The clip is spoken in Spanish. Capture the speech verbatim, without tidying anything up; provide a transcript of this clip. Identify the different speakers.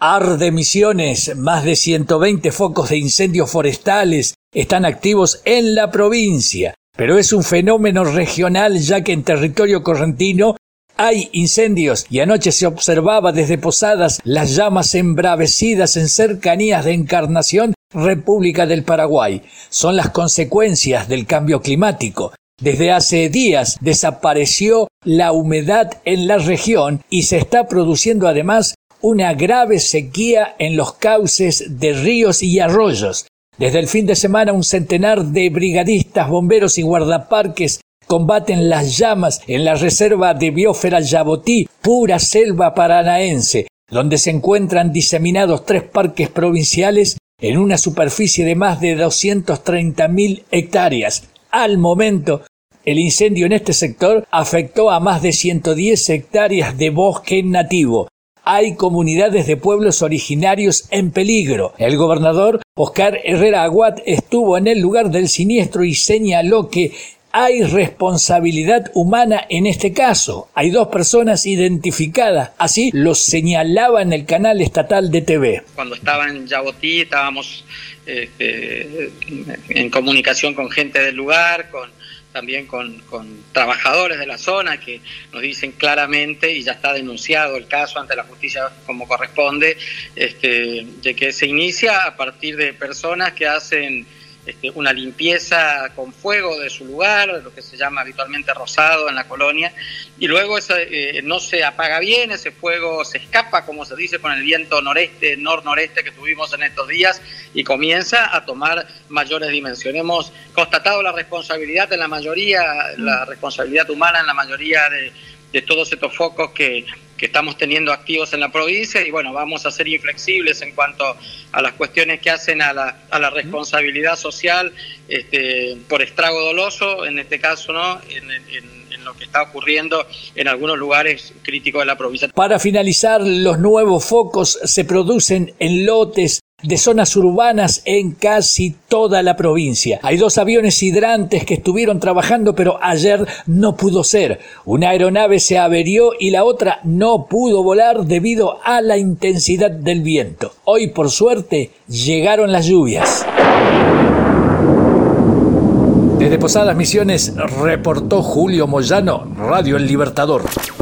Speaker 1: Arde Misiones, más de ciento veinte focos de incendios forestales están activos en la provincia, pero es un fenómeno regional ya que en territorio correntino hay incendios y anoche se observaba desde Posadas las llamas embravecidas en cercanías de Encarnación, República del Paraguay. Son las consecuencias del cambio climático. Desde hace días desapareció la humedad en la región y se está produciendo además una grave sequía en los cauces de ríos y arroyos. Desde el fin de semana un centenar de brigadistas, bomberos y guardaparques combaten las llamas en la reserva de biosfera Yabotí, pura selva paranaense, donde se encuentran diseminados tres parques provinciales en una superficie de más de doscientas treinta mil hectáreas. Al momento, el incendio en este sector afectó a más de ciento diez hectáreas de bosque nativo. Hay comunidades de pueblos originarios en peligro. El gobernador Oscar Herrera Aguad estuvo en el lugar del siniestro y señaló que hay responsabilidad humana en este caso. Hay dos personas identificadas, así lo señalaba en el canal estatal de T V.
Speaker 2: Cuando estaba en Yabotí estábamos este, en comunicación con gente del lugar, con también con, con trabajadores de la zona que nos dicen claramente, y ya está denunciado el caso ante la justicia como corresponde, este, de que se inicia a partir de personas que hacen este, una limpieza con fuego de su lugar, lo que se llama habitualmente rosado en la colonia, y luego ese, eh, no se apaga bien, ese fuego se escapa, como se dice, con el viento noreste, nor-noreste que tuvimos en estos días, y comienza a tomar mayores dimensiones. Hemos constatado la responsabilidad en la mayoría, la responsabilidad humana en la mayoría de, de todos estos focos que, que estamos teniendo activos en la provincia, y bueno, vamos a ser inflexibles en cuanto a las cuestiones que hacen a la, a la responsabilidad social este, por estrago doloso, en este caso, ¿no? En, en, en lo que está ocurriendo en algunos lugares críticos de la provincia.
Speaker 1: Para finalizar, los nuevos focos se producen en lotes de zonas urbanas en casi toda la provincia. Hay dos aviones hidrantes que estuvieron trabajando, pero ayer no pudo ser. Una aeronave se averió y la otra no pudo volar debido a la intensidad del viento. Hoy, por suerte, llegaron las lluvias. Desde Posadas Misiones reportó Julio Moyano, Radio El Libertador.